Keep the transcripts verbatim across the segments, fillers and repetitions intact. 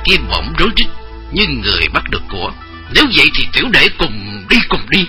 kia bỗng rối rít như người bắt được của. Nếu vậy thì tiểu đệ cùng đi cùng đi.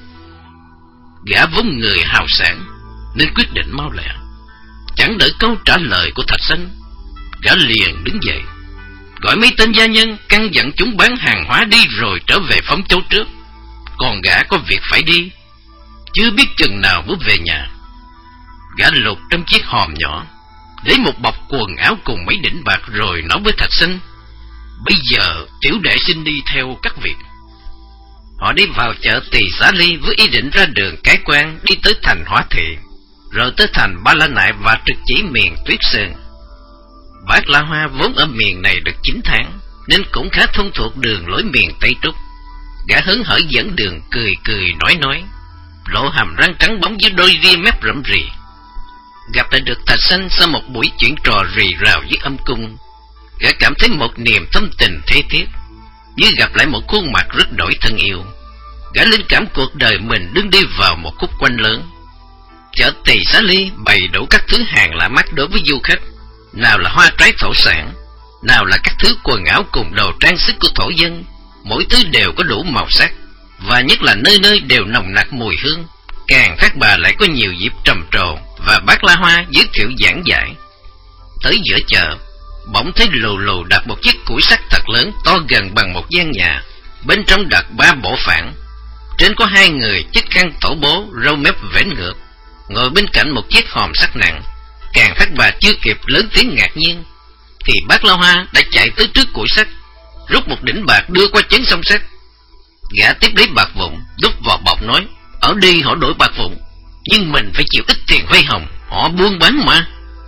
Gã vốn người hào sảng nên quyết định mau lẹ. Chẳng đợi câu trả lời của Thạch Sanh, gã liền đứng dậy, gọi mấy tên gia nhân căn dặn chúng bán hàng hóa đi rồi trở về Phong Châu trước. Còn gã có việc phải đi, chưa biết chừng nào mới về nhà. Gã lục trong chiếc hòm nhỏ, lấy một bọc quần áo cùng mấy đỉnh bạc rồi nói với Thạch Sanh: bây giờ tiểu đệ xin đi theo các vị. Họ đi vào chợ Tỳ Xá Ly với ý định ra đường Cái Quan đi tới thành Hóa Thị, rồi tới thành Ba La Nại và trực chỉ miền Tuyết Sơn. Bác La Hoa vốn ở miền này được chín tháng nên cũng khá thông thuộc đường lối miền Tây Trúc. Gã hớn hở dẫn đường cười cười nói nói, lộ hàm răng trắng bóng dưới đôi ria mép rậm rì. Gặp lại được Thạch Sanh sau một buổi chuyện trò rì rào với âm cung, gã cảm thấy một niềm thâm tình thế tiếc, như gặp lại một khuôn mặt rất đổi thân yêu. Gã linh cảm cuộc đời mình đứng đi vào một khúc quanh lớn. Chợ Tỳ Xá Ly bày đủ các thứ hàng lạ mắt đối với du khách, nào là hoa trái thổ sản, nào là các thứ quần áo cùng đồ trang sức của thổ dân. Mỗi thứ đều có đủ màu sắc, và nhất là nơi nơi đều nồng nặc mùi hương. Càng Thác Bà lại có nhiều dịp trầm trồ, và Bác La Hoa giới thiệu giảng giải. Tới giữa chợ, bỗng thấy lù lù đặt một chiếc củi sắt thật lớn, to gần bằng một gian nhà. Bên trong đặt ba bộ phản, trên có hai người chiếc khăn tổ bố, râu mép vểnh ngược, ngồi bên cạnh một chiếc hòm sắt nặng. Càng Thác Bà chưa kịp lớn tiếng ngạc nhiên, thì Bác La Hoa đã chạy tới trước củi sắt, rút một đỉnh bạc đưa qua chén song sắt. Gã tiếp lấy bạc vụn đút vào bọc nói: ở đi họ đổi bạc vụn, nhưng mình phải chịu ít tiền vay hồng, họ buôn bán mà.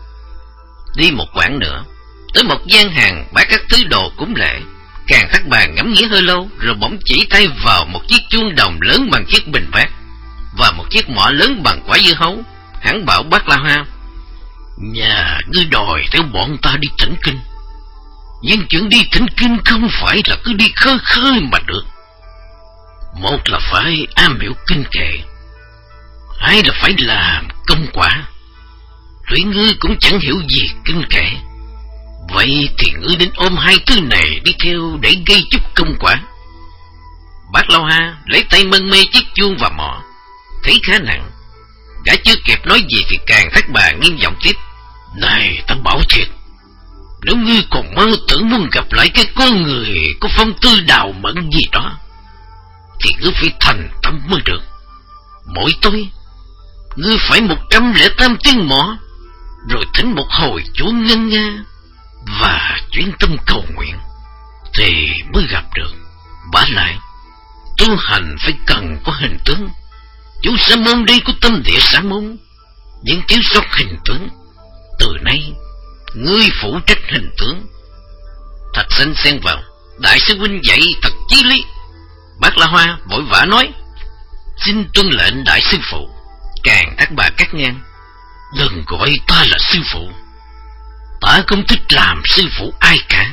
Đi một quãng nữa, tới một gian hàng bán các thứ đồ cúng lễ. Càng Thác Bà ngắm nghía hơi lâu, rồi bỗng chỉ tay vào một chiếc chuông đồng lớn bằng chiếc bình bát và một chiếc mõ lớn bằng quả dưa hấu. Hắn bảo Bác La Hoa: nhà ngươi đòi theo bọn ta đi thỉnh kinh, nhưng chuyện đi thỉnh kinh không phải là cứ đi khơi khơi mà được. Một là phải am hiểu kinh kệ, hai là phải làm công quả. Tuy ngươi cũng chẳng hiểu gì kinh kệ, vậy thì ngươi đến ôm hai thứ này đi theo để gây chút công quả. Bác La Hoa lấy tay mân mê chiếc chuông và mõ, thấy khá nặng. Gã chưa kịp nói gì thì Càng Thác Bà nghiêm giọng tiếp: này ta bảo thiệt, nếu ngươi còn mơ tưởng muốn gặp lại cái con người có phong tư đào mẫn gì đó, thì ngươi phải thành tâm mới được. Mỗi tối ngươi phải một trăm lẻ tám tiếng mõ, rồi thỉnh một hồi chúa ngân nga và chuyên tâm cầu nguyện, thì mới gặp được. Bả lại, tu hành phải cần có hình tướng. Chú Sa Môn đây có tâm địa Sa Môn, nhưng thiếu sót hình tướng. Từ nay ngươi phụ trách hình tướng. Thạch Sanh xen vào: đại sư huynh dạy thật chí lý. Bác La Hoa vội vã nói: xin tuân lệnh đại sư phụ. Càng Thác Bà cắt ngang: đừng gọi ta là sư phụ, ta không thích làm sư phụ ai cả,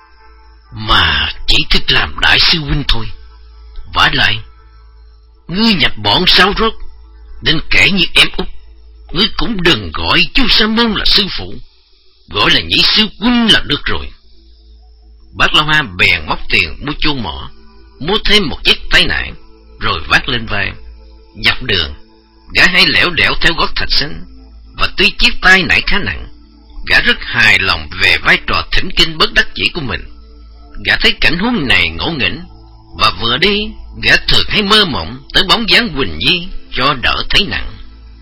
mà chỉ thích làm đại sư huynh thôi. Vả lại, ngươi nhập bọn sao rốt, nên kể như em út, ngươi cũng đừng gọi chú Sa Môn là sư phụ, gọi là nhị sư huynh là được rồi. Bác La Hoa bèn móc tiền mua chuông mỏ, mua thêm một chiếc tay nải, rồi vác lên vai. Dọc đường, gã hay lẻo đẻo theo gót Thạch Sanh, và tuy chiếc tay nải khá nặng, gã rất hài lòng về vai trò thỉnh kinh bất đắc dĩ của mình. Gã thấy cảnh huống này ngộ nghĩnh, và vừa đi, gã thường hay mơ mộng tới bóng dáng Quỳnh Nhi cho đỡ thấy nặng.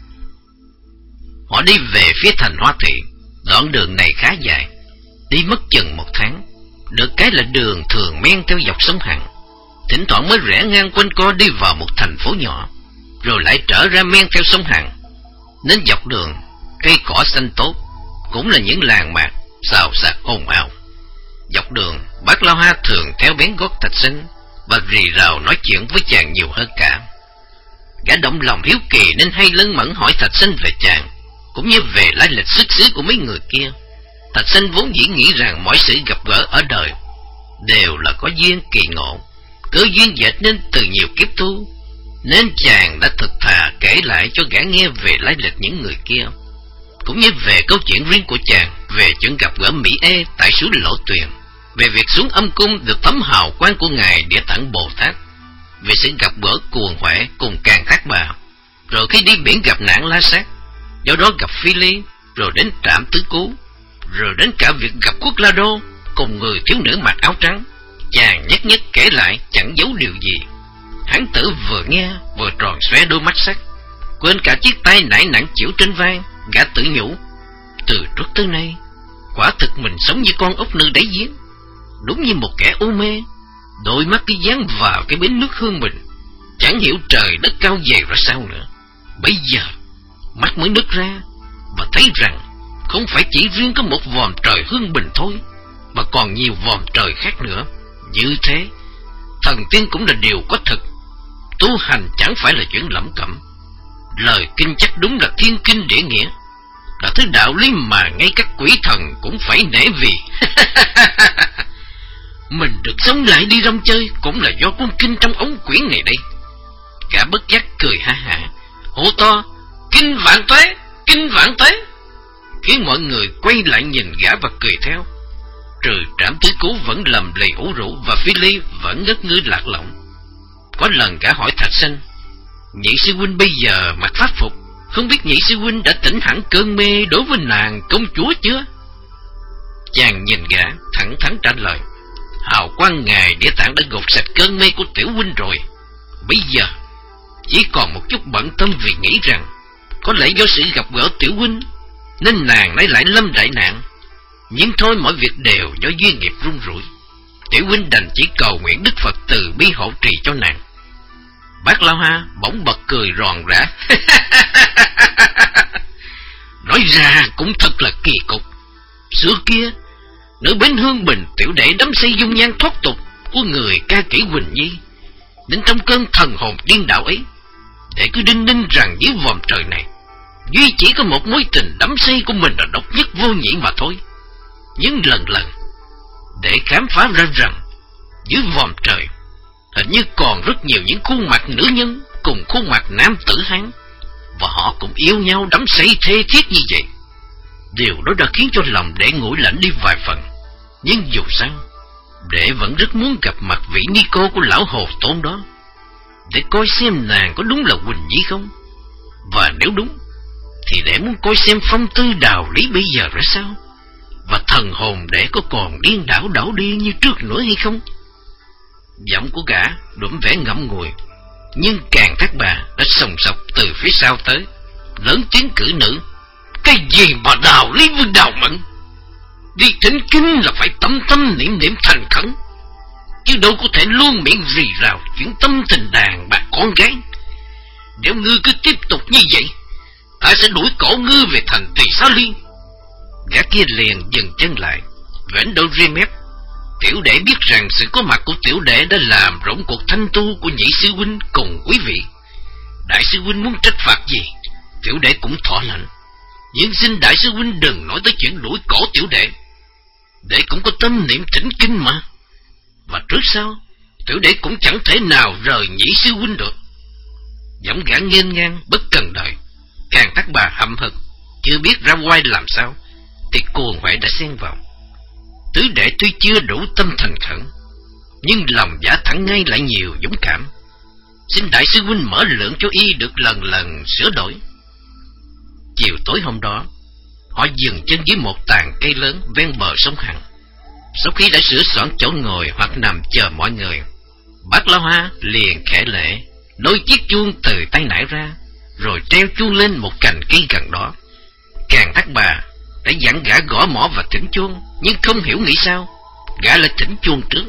Họ đi về phía thành Hóa Thị. Đoạn đường này khá dài, đi mất chừng một tháng. Được cái là đường thường men theo dọc sông Hằng, thỉnh thoảng mới rẽ ngang quanh co đi vào một thành phố nhỏ, rồi lại trở ra men theo sông Hằng. Nên dọc đường, cây cỏ xanh tốt, cũng là những làng mạc xào xạc ồn ào. Dọc đường, Bác La Hoa thường theo bén gót Thạch Sanh và rì rào nói chuyện với chàng nhiều hơn cả. Gã động lòng hiếu kỳ nên hay lân mẫn hỏi Thạch Sanh về chàng, cũng như về lai lịch xuất xứ của mấy người kia. Thạch Sanh vốn dĩ nghĩ rằng mọi sự gặp gỡ ở đời đều là có duyên kỳ ngộ, cơ duyên dệt nên từ nhiều kiếp tu, nên chàng đã thực thà kể lại cho gã nghe về lai lịch những người kia, cũng như về câu chuyện riêng của chàng về chuyện gặp gỡ Mỹ Ê tại suối Lộ Tuyền. về việc xuống âm cung được tấm hào quang của Ngài Địa Tạng Bồ Tát, về sự gặp gỡ cuồng huệ cùng Càn Thác Bà, rồi khi đi biển gặp nạn La Sát, do đó gặp Phi Ly, rồi đến Trạm Tứ Cú, rồi đến cả việc gặp Quốc La Đô cùng người thiếu nữ mặc áo trắng. Chàng nhất nhất kể lại chẳng giấu điều gì. Hán tử vừa nghe vừa tròn xoe đôi mắt sắc, quên cả chiếc tay nải nặng chịu trên vai. Gã tự nhủ, từ trước tới nay quả thực mình sống như con ốc nư đáy giếng, đúng như một kẻ u mê, đôi mắt cứ dán vào cái bến nước hương bình, chẳng hiểu trời đất cao dày ra sao nữa. Bây giờ mắt mới nứt ra và thấy rằng không phải chỉ riêng có một vòm trời hương bình thôi, mà còn nhiều vòm trời khác nữa. Như thế, thần tiên cũng là điều có thực, tu hành chẳng phải là chuyện lẩm cẩm. Lời kinh chắc đúng là thiên kinh địa nghĩa, là thứ đạo lý mà ngay các quỷ thần cũng phải nể vì. Mình được sống lại đi rong chơi cũng là do cuốn kinh trong ống quyển này đây. Gã bất giác cười ha hả, hô to, kinh vạn tuế, kinh vạn tuế, khiến mọi người quay lại nhìn gã và cười theo. Trừ Trảm Tứ Cú vẫn lầm lì ủ rũ, và Phi Ly vẫn ngất ngư lạc lõng. Có lần gã hỏi Thạch Sanh, nhị sư huynh bây giờ mặc pháp phục, không biết nhị sư huynh đã tỉnh hẳn cơn mê đối với nàng công chúa chưa? Chàng nhìn gã thẳng thắn trả lời, hào quang Ngài Địa Tạng đã gột sạch cơn mê của tiểu huynh rồi. Bây giờ chỉ còn một chút bận tâm vì nghĩ rằng có lẽ do sự gặp gỡ tiểu huynh nên nàng nay lại lâm đại nạn. Nhưng thôi, mọi việc đều do duyên nghiệp rung rủi. Tiểu huynh đành chỉ cầu nguyện Đức Phật từ bi hộ trì cho nàng. Bác Lao Ha bỗng bật cười ròn rã. Nói ra cũng thật là kỳ cục. Xưa kia, nữ bến hương bình tiểu đệ đắm say dung nhan thoát tục của người ca kỹ Quỳnh Nhi, đến trong cơn thần hồn điên đảo ấy, để cứ đinh ninh rằng dưới vòm trời này duy chỉ có một mối tình đắm say của mình là độc nhất vô nhị mà thôi. Nhưng lần lần để khám phá ra rằng dưới vòm trời hình như còn rất nhiều những khuôn mặt nữ nhân cùng khuôn mặt nam tử Hán, và họ cũng yêu nhau đắm say thê thiết như vậy. Điều đó đã khiến cho lòng đệ nguội lạnh đi vài phần. Nhưng dù sao, đệ vẫn rất muốn gặp mặt vị ni cô của lão hồ tôn đó, để coi xem nàng có đúng là Quỳnh Nhi không. Và nếu đúng thì đệ muốn coi xem phong tư Đào Lý bây giờ ra sao, và thần hồn đệ có còn điên đảo đảo điên như trước nữa hay không. Giọng của gã đủm vẻ ngậm ngùi, nhưng Càn Thác Bà đã sòng sọc từ phía sau tới, lớn tiếng cử nữ, cái gì mà Đào Lý với Đào Mẫn, đi thỉnh kinh là phải tâm tâm niệm niệm thành khẩn, chứ đâu có thể luôn miệng rì rào chuyện tâm tình đàn bà con gái. Nếu ngươi cứ tiếp tục như vậy, ta sẽ đuổi cổ ngươi về thành Tỳ Xá Liên. Gã kia liền dừng chân lại, vểnh đôi ria mép. Tiểu đệ biết rằng sự có mặt của tiểu đệ đã làm rỗng cuộc thanh tu của nhị sư huynh cùng quý vị. Đại sư huynh muốn trách phạt gì, tiểu đệ cũng thọ lệnh, nhưng xin đại sư huynh đừng nói tới chuyện đuổi cổ tiểu đệ. Đệ cũng có tâm niệm thỉnh kinh mà, và trước sau tiểu đệ cũng chẳng thể nào rời nhị sư huynh được. Giọng gã nghênh ngang bất cần đời. Càn Thác Bà hậm hực, chưa biết ra oai làm sao, thì cuồng huệ đã xen vào. Tứ đệ tuy chưa đủ tâm thành khẩn, nhưng lòng giả thẳng ngay lại nhiều dũng cảm. Xin đại sư huynh mở lượng cho y được lần lần sửa đổi. Chiều tối hôm đó, họ dừng chân dưới một tàn cây lớn ven bờ sông Hằng. Sau khi đã sửa soạn chỗ ngồi hoặc nằm chờ mọi người, bác Lão Hoa liền khẽ lễ lôi chiếc chuông từ tay nải ra, rồi treo chuông lên một cành cây gần đó. Càn Thác Bà đã dặn gã gõ mõ và thỉnh chuông, nhưng không hiểu nghĩ sao gã lại thỉnh chuông trước.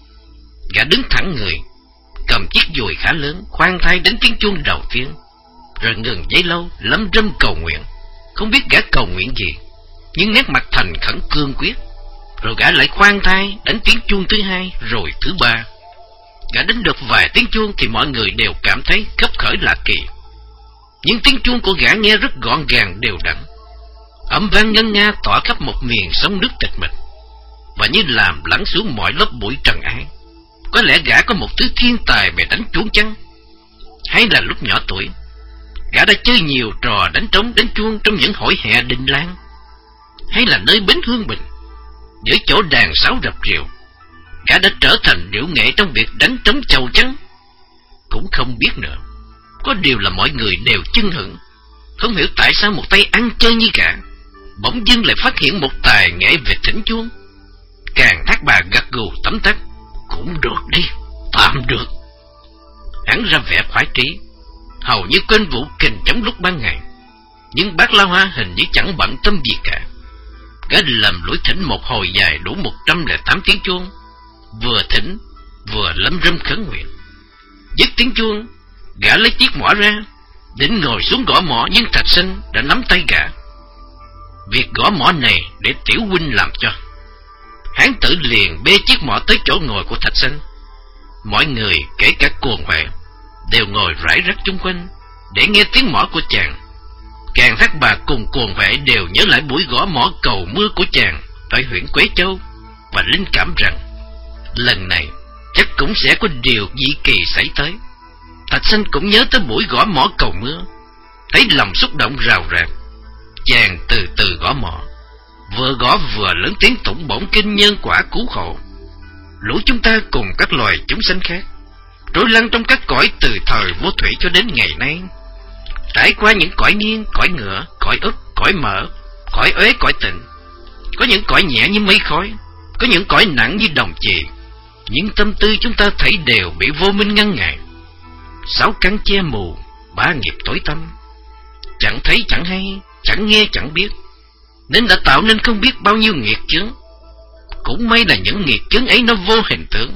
Gã đứng thẳng người, cầm chiếc dùi khá lớn, khoan thai đến tiếng chuông đầu tiên, rồi ngừng giây lâu lấm râm cầu nguyện. Không biết gã cầu nguyện gì, nhưng nét mặt thành khẩn cương quyết. Rồi gã lại khoan thai đánh tiếng chuông thứ hai, rồi thứ ba. Gã đánh được vài tiếng chuông thì mọi người đều cảm thấy khấp khởi lạ kỳ. Nhưng tiếng chuông của gã nghe rất gọn gàng đều đặn, âm vang ngân nga tỏa khắp một miền sông nước tịch mịch, và như làm lắng xuống mọi lớp bụi trần ai. Có lẽ gã có một thứ thiên tài về đánh chuông chăng? Hay là lúc nhỏ tuổi gã đã chơi nhiều trò đánh trống đánh chuông trong những hội hè đình lang? Hay là nơi bến hương bình giữa chỗ đàn sáo rập rìu. Gã đã trở thành điệu nghệ trong việc đánh trống chầu chăng? Cũng không biết nữa. Có điều là mọi người đều chưng hửng, không hiểu tại sao một tay ăn chơi như gã bỗng dưng lại phát hiện một tài nghệ về thỉnh chuông. Càng Thác Bà gật gù tấm tắc: cũng được đi, tạm được. Hắn ra vẻ khoái trí, hầu như quên vụ kình trống lúc ban ngày. Nhưng Bác La Hoa hình như chẳng bận tâm gì cả. Gã lầm lũi thỉnh một hồi dài đủ một trăm lẻ tám tiếng chuông, vừa thỉnh vừa lẩm râm khấn nguyện. Dứt tiếng chuông, gã lấy chiếc mõ ra, định ngồi xuống gõ mõ, nhưng Thạch Sanh đã nắm tay gã. Việc gõ mõ này để Tiểu huynh làm cho. Hán tử liền bê chiếc mõ tới chỗ ngồi của Thạch Sanh. Mọi người, kể cả Cuồng Huệ, đều ngồi rải rác chung quanh để nghe tiếng mõ của chàng. Càng Thác Bà cùng Cuồng Huệ đều nhớ lại buổi gõ mõ cầu mưa của chàng tại huyện Quế Châu, và linh cảm rằng lần này chắc cũng sẽ có điều dị kỳ xảy tới. Thạch Sanh cũng nhớ tới buổi gõ mõ cầu mưa, thấy lòng xúc động rào rạt. Chàng từ từ gõ mõ, vừa gõ vừa lớn tiếng tụng bổn kinh nhân quả cứu khổ. Lũ chúng ta cùng các loài chúng sanh khác trôi lăn trong các cõi từ thời vô thủy cho đến ngày nay, trải qua những cõi nghiêng, cõi ngựa, cõi ức, cõi mở, cõi uế, cõi tịnh. Có những cõi nhẹ như mây khói, có những cõi nặng như đồng chì. Những tâm tư chúng ta thấy đều bị vô minh ngăn ngại. Sáu căn che mù, ba nghiệp tối tăm, chẳng thấy chẳng hay, chẳng nghe chẳng biết, nên đã tạo nên không biết bao nhiêu nghiệt chướng. Cũng may là những nghiệt chướng ấy nó vô hình tướng.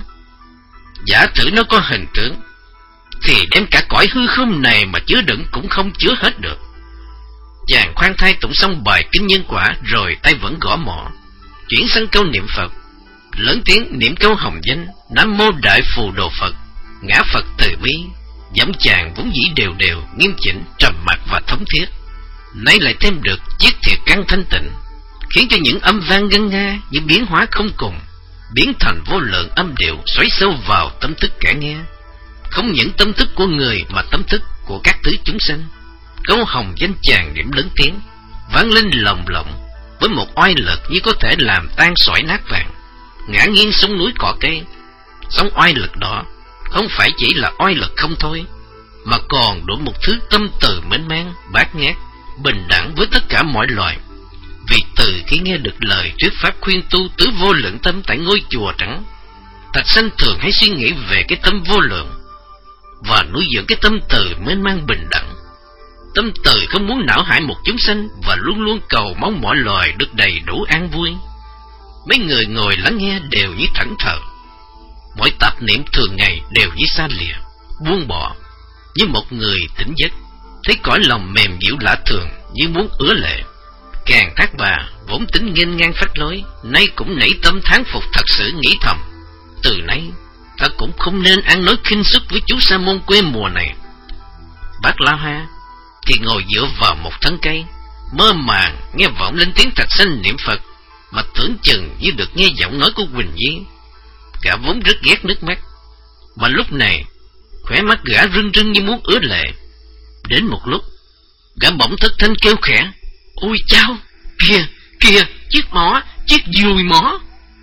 Giả thử nó có hình tướng, thì đem cả cõi hư không này mà chứa đựng cũng không chứa hết được. Chàng khoan thai tụng xong bài kinh nhân quả, rồi tay vẫn gõ mõ, chuyển sang câu niệm Phật, lớn tiếng niệm câu hồng danh Nam Mô Đại Phù Đồ Phật, ngã Phật từ bi. Giọng chàng vốn dĩ đều đều, nghiêm chỉnh, trầm mặc và thống thiết, nay lại thêm được chiếc thiệt căn thanh tịnh, khiến cho những âm vang ngân nga như biến hóa không cùng, biến thành vô lượng âm điệu xoáy sâu vào tâm thức kẻ nghe. Không những tâm thức của người mà tâm thức của các thứ chúng sanh. Câu hồng danh chàng điểm lớn tiếng, vang lên lồng lộng với một oai lực như có thể làm tan sỏi nát vàng, ngã nghiêng sông núi cỏ cây. Song oai lực đó không phải chỉ là oai lực không thôi, mà còn đủ một thứ tâm từ mênh mang, bát ngát, bình đẳng với tất cả mọi loài. Vì từ khi nghe được lời thuyết pháp khuyên tu tứ vô lượng tâm tại ngôi chùa trắng, Thạch Sanh thường hay suy nghĩ về cái tâm vô lượng và nuôi dưỡng cái tâm từ mênh mang bình đẳng. Tâm từ không muốn não hại một chúng sanh và luôn luôn cầu mong mọi loài được đầy đủ an vui. Mấy người ngồi lắng nghe đều như thẫn thờ, mọi tạp niệm thường ngày đều như xa lìa, buông bỏ, như một người tỉnh giấc, thấy cõi lòng mềm dịu lạ thường như muốn ứa lệ. Càng Thác Bà vốn tính nghênh ngang phách lối, nay cũng nảy tâm thán phục, thật sự nghĩ thầm: từ nay ta cũng không nên ăn nói khinh suất với chú sa môn quê mùa này. Bác La Hoa thì ngồi dựa vào một thân cây, mơ màng nghe vọng lên tiếng Thạch Sanh niệm Phật, mà tưởng chừng như được nghe giọng nói của Quỳnh Nhi. Gã vốn rất ghét nước mắt, và lúc này khóe mắt gã rưng rưng như muốn ứa lệ. Đến một lúc, gã bỗng thất thanh kêu khẽ: ôi chao, kìa, kìa, chiếc mõ, chiếc dùi mõ.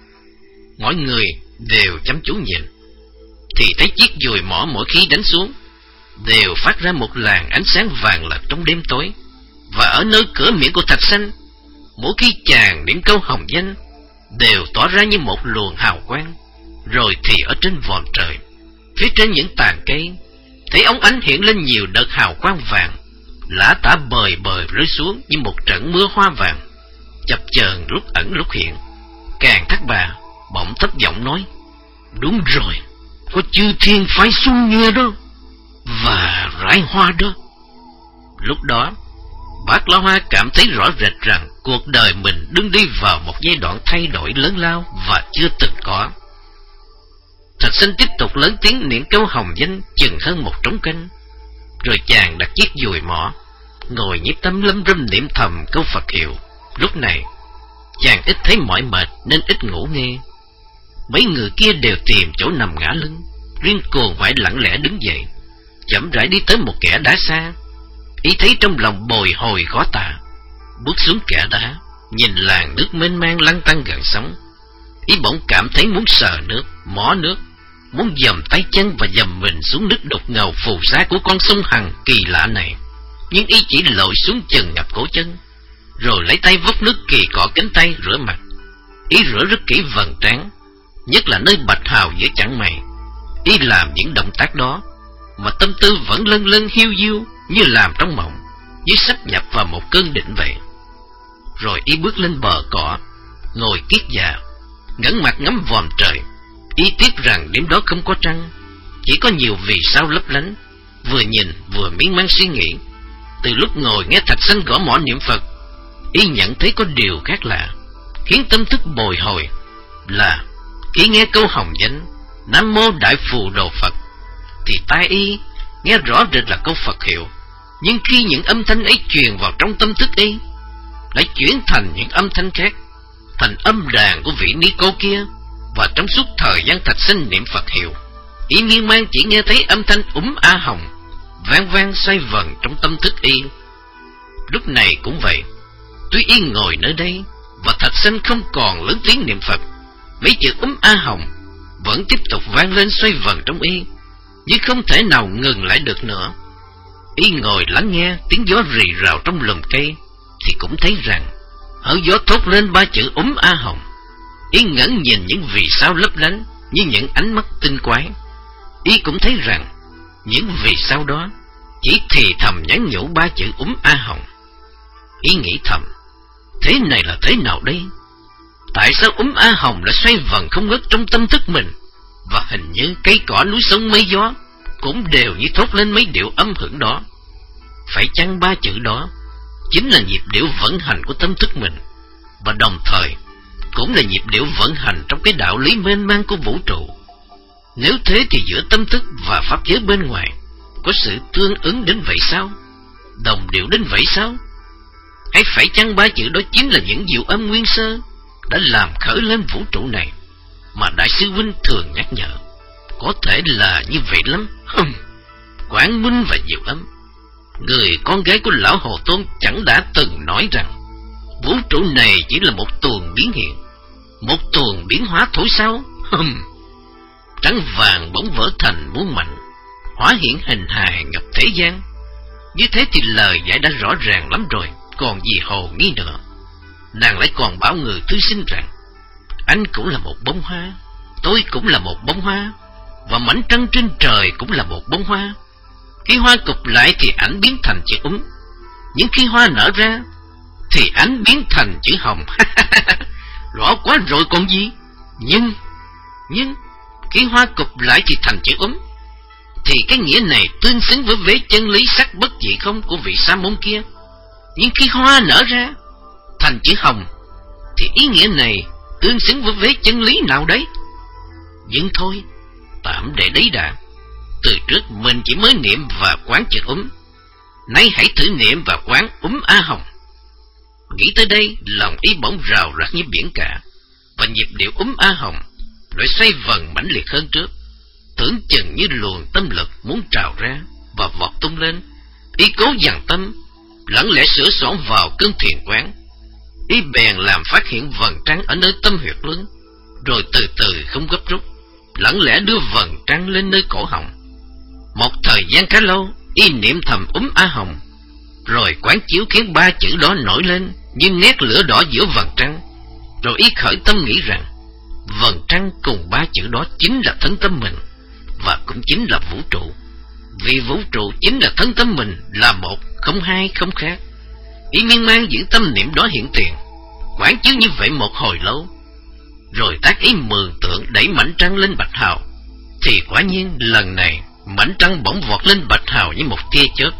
Mọi người đều chăm chú nhìn, thì thấy chiếc dùi mõ mỗi khi đánh xuống đều phát ra một làn ánh sáng vàng lật trong đêm tối. Và ở nơi cửa miệng của Thạch Sanh, mỗi khi chàng niệm câu hồng danh đều tỏa ra như một luồng hào quang. Rồi thì ở trên vòm trời, phía trên những tàn cây, thấy ống ánh hiện lên nhiều đợt hào quang vàng, lả tả bời bời rơi xuống như một trận mưa hoa vàng, chập chờn lúc ẩn lúc hiện. Càng Thác Bà bỗng thấp giọng nói: đúng rồi, có chư thiên phái xuân nghe đó, và rải hoa đó. Lúc đó Bác La Hoa cảm thấy rõ rệt rằng cuộc đời mình đương đi vào một giai đoạn thay đổi lớn lao và chưa từng có. Thạch Sanh tiếp tục lớn tiếng niệm câu hồng danh chừng hơn một trống canh, rồi chàng đặt chiếc dùi mõ, ngồi nhiếp tâm lâm râm niệm thầm câu Phật hiệu. Lúc này chàng ít thấy mỏi mệt nên ít ngủ nghe. Mấy người kia đều tìm chỗ nằm ngã lưng, riêng Cuồng Huệ lặng lẽ đứng dậy, chậm rãi đi tới một kẻ đá xa. Ý thấy trong lòng bồi hồi khó tả, bước xuống kẻ đá, nhìn làn nước mênh mang lăn tăn gần sóng, Y bỗng cảm thấy muốn sờ nước, mó nước, muốn dầm tay chân và dầm mình xuống nước đục ngầu phù sa của con sông Hằng kỳ lạ này. Nhưng Y chỉ lội xuống chừng ngập cổ chân, rồi lấy tay vốc nước kỳ cọ cánh tay rửa mặt. Y rửa rất kỹ vầng trán, nhất là nơi bạch hào giữa chẵn mày. Y làm những động tác đó mà tâm tư vẫn lân lân hiu hiu như làm trong mộng, như sắp nhập vào một cơn định vậy. Rồi Y bước lên bờ cỏ, ngồi kiết già, ngẩng mặt ngắm vòm trời. Y tiếc rằng đêm đó không có trăng, chỉ có nhiều vì sao lấp lánh. Vừa nhìn vừa miên man suy nghĩ. Từ lúc ngồi nghe Thạch Sanh gõ mõ niệm Phật, Y nhận thấy có điều khác lạ, khiến tâm thức bồi hồi. Là khi nghe câu hồng danh Nam Mô Đại Phù Đồ Phật, thì tai Y nghe rõ rệt là câu Phật hiệu. Nhưng khi những âm thanh ấy truyền vào trong tâm thức Y, lại chuyển thành những âm thanh khác, thành âm đàn của vị ni cô kia. Và trong suốt thời gian Thạch Sanh niệm Phật hiệu, Y miên man chỉ nghe thấy âm thanh úm a hồng vang vang xoay vần trong tâm thức Y. Lúc này cũng vậy, tuy Y ngồi nơi đây và Thạch Sanh không còn lớn tiếng niệm Phật, mấy chữ úm a hồng vẫn tiếp tục vang lên xoay vần trong Y, nhưng không thể nào ngừng lại được nữa. Y ngồi lắng nghe tiếng gió rì rào trong lùm cây, thì cũng thấy rằng ở gió thốt lên ba chữ úm a hồng. Y ngẩn nhìn những vì sao lấp lánh như những ánh mắt tinh quái. Y cũng thấy rằng những vì sao đó chỉ thì thầm nhắn nhủ ba chữ úm a hồng. Y nghĩ thầm, thế này là thế nào đây? Tại sao úm a hồng lại xoay vần không ngớt trong tâm thức mình? Và hình như cây cỏ núi sông mây gió cũng đều như thốt lên mấy điệu âm hưởng đó. Phải chăng ba chữ đó chính là nhịp điệu vận hành của tâm thức mình, và đồng thời cũng là nhịp điệu vận hành trong cái đạo lý mênh mang của vũ trụ? Nếu thế thì giữa tâm thức và pháp giới bên ngoài có sự tương ứng đến vậy sao? Đồng điệu đến vậy sao? Hay phải chăng ba chữ đó chính là những diệu âm nguyên sơ đã làm khởi lên vũ trụ này, mà Đại sư Huynh thường nhắc nhở? Có thể là như vậy lắm. Hừm, Quảng Minh và diệu âm, người con gái của Lão Hồ Tôn chẳng đã từng nói rằng vũ trụ này chỉ là một tuồng biến hiện, một tuồng biến hóa thôi sao? Hừm, Trắng vàng bỗng vỡ thành muôn mảnh, hóa hiện hình hài ngập thế gian. Như thế thì lời giải đã rõ ràng lắm rồi, còn gì hồ nghi nữa. Nàng lại còn bảo người thư sinh rằng anh cũng là một bông hoa, tôi cũng là một bông hoa, và mảnh trăng trên trời cũng là một bông hoa. Khi hoa cụp lại thì ảnh biến thành chữ úm, nhưng khi hoa nở ra thì ảnh biến thành chữ hồng. Rõ quá rồi còn gì. Nhưng Nhưng khi hoa cụp lại thì thành chữ úm, thì cái nghĩa này tương xứng với vế chân lý sắc bất dị không của vị sa môn kia. Nhưng khi hoa nở ra thành chữ hồng, thì ý nghĩa này tương xứng với vế chân lý nào đấy? Nhưng thôi, tạm để đấy đã. Từ trước mình chỉ mới niệm và quán chữ úm, nay hãy thử niệm và quán úm a hồng. Nghĩ tới đây, lòng Y bỗng rào rạc như biển cả, và nhịp điệu úm a hồng lại xoay vần mãnh liệt hơn trước, tưởng chừng như luồng tâm lực muốn trào ra và vọt tung lên. Y cố dằn tâm, lặng lẽ sửa soạn vào cơn thiền quán. Y bèn làm phát hiện vầng trăng ở nơi tâm huyệt luân, rồi từ từ không gấp rút, lặng lẽ đưa vầng trăng lên nơi cổ họng. Một thời gian khá lâu, Y niệm thầm úm a hồng, rồi quán chiếu khiến ba chữ đó nổi lên như nét lửa đỏ giữa vầng trăng. Rồi Y khởi tâm nghĩ rằng vầng trăng cùng ba chữ đó chính là thân tâm mình, và cũng chính là vũ trụ. Vì vũ trụ chính là thân tâm mình, là một, không hai, không khác. Y miên man giữ tâm niệm đó hiện tiền, quán chiếu như vậy một hồi lâu, rồi tác ý mường tượng đẩy mảnh trăng lên bạch hào. Thì quả nhiên lần này mảnh trăng bỗng vọt lên bạch hào như một tia chớp.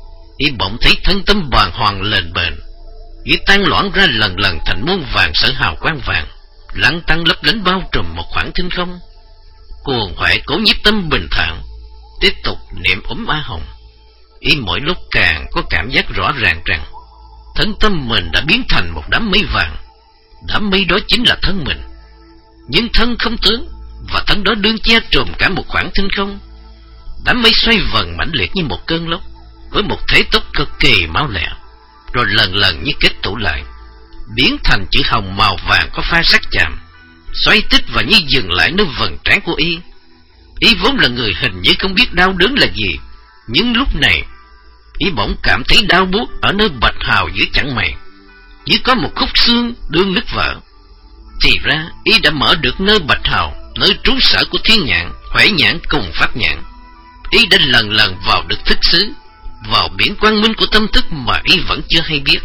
Y bỗng thấy thân tâm bàng hoàng lềnh bềnh, như tan loãng ra lần lần thành muôn vàng sở hào quang vàng, lăng tăng lấp lánh bao trùm một khoảng thinh không. Cuồng hoại cố nhiếp tâm bình thản, tiếp tục niệm úm a hồng. Y mỗi lúc càng có cảm giác rõ ràng rằng thân tâm mình đã biến thành một đám mây vàng. Đám mây đó chính là thân mình, nhưng thân không tướng, và thân đó đương che trùm cả một khoảng thinh không. Đám mây xoay vần mãnh liệt như một cơn lốc, với một thế tốc cực kỳ mau lẹ, rồi lần lần như kết tụ lại, biến thành chữ hồng màu vàng có pha sắc chạm. xoay tích và như dừng lại nơi vầng trán của y. Y vốn là người hình như không biết đau đớn là gì, nhưng lúc này y bỗng cảm thấy đau buốt ở nơi bạch hào giữa chẳng mày, như có một khúc xương đương nứt vỡ. Thì ra y đã mở được nơi bạch hào, nơi trú sở của thiên nhãn, huệ nhãn cùng pháp nhãn. Y đã lần lần vào được thức xứ, vào biển quang minh của tâm thức mà y vẫn chưa hay biết.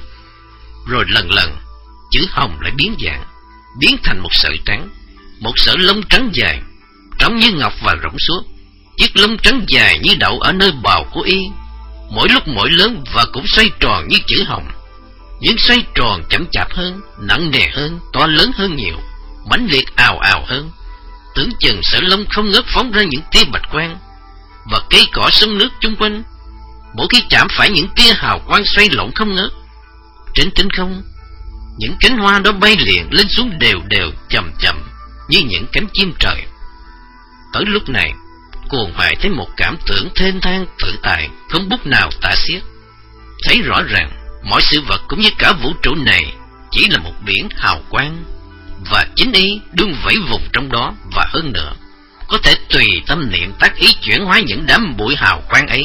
Rồi lần lần chữ hồng lại biến dạng, biến thành một sợi trắng, một sợi lông trắng dài, trông như ngọc và rỗng suốt. Chiếc lông trắng dài như đậu ở nơi bào của y, mỗi lúc mỗi lớn và cũng xoay tròn như chữ hồng, nhưng xoay tròn chậm chạp hơn, nặng nề hơn, to lớn hơn nhiều, mãnh liệt ào ào hơn. Tưởng chừng sợi lông không ngớt phóng ra những tia bạch quang, và cây cỏ sông nước chung quanh mỗi khi chạm phải những tia hào quang xoay lộn không ngớt. Trên trên không, những cánh hoa đó bay liền lên xuống đều đều, chậm chậm như những cánh chim trời. Tới lúc này, Cuồng Hoài thấy một cảm tưởng thênh thang tự tại, không bút nào tả xiết. Thấy rõ ràng mọi sự vật cũng như cả vũ trụ này chỉ là một biển hào quang, và chính y đương vẫy vùng trong đó, và hơn nữa có thể tùy tâm niệm tác ý chuyển hóa những đám bụi hào quang ấy.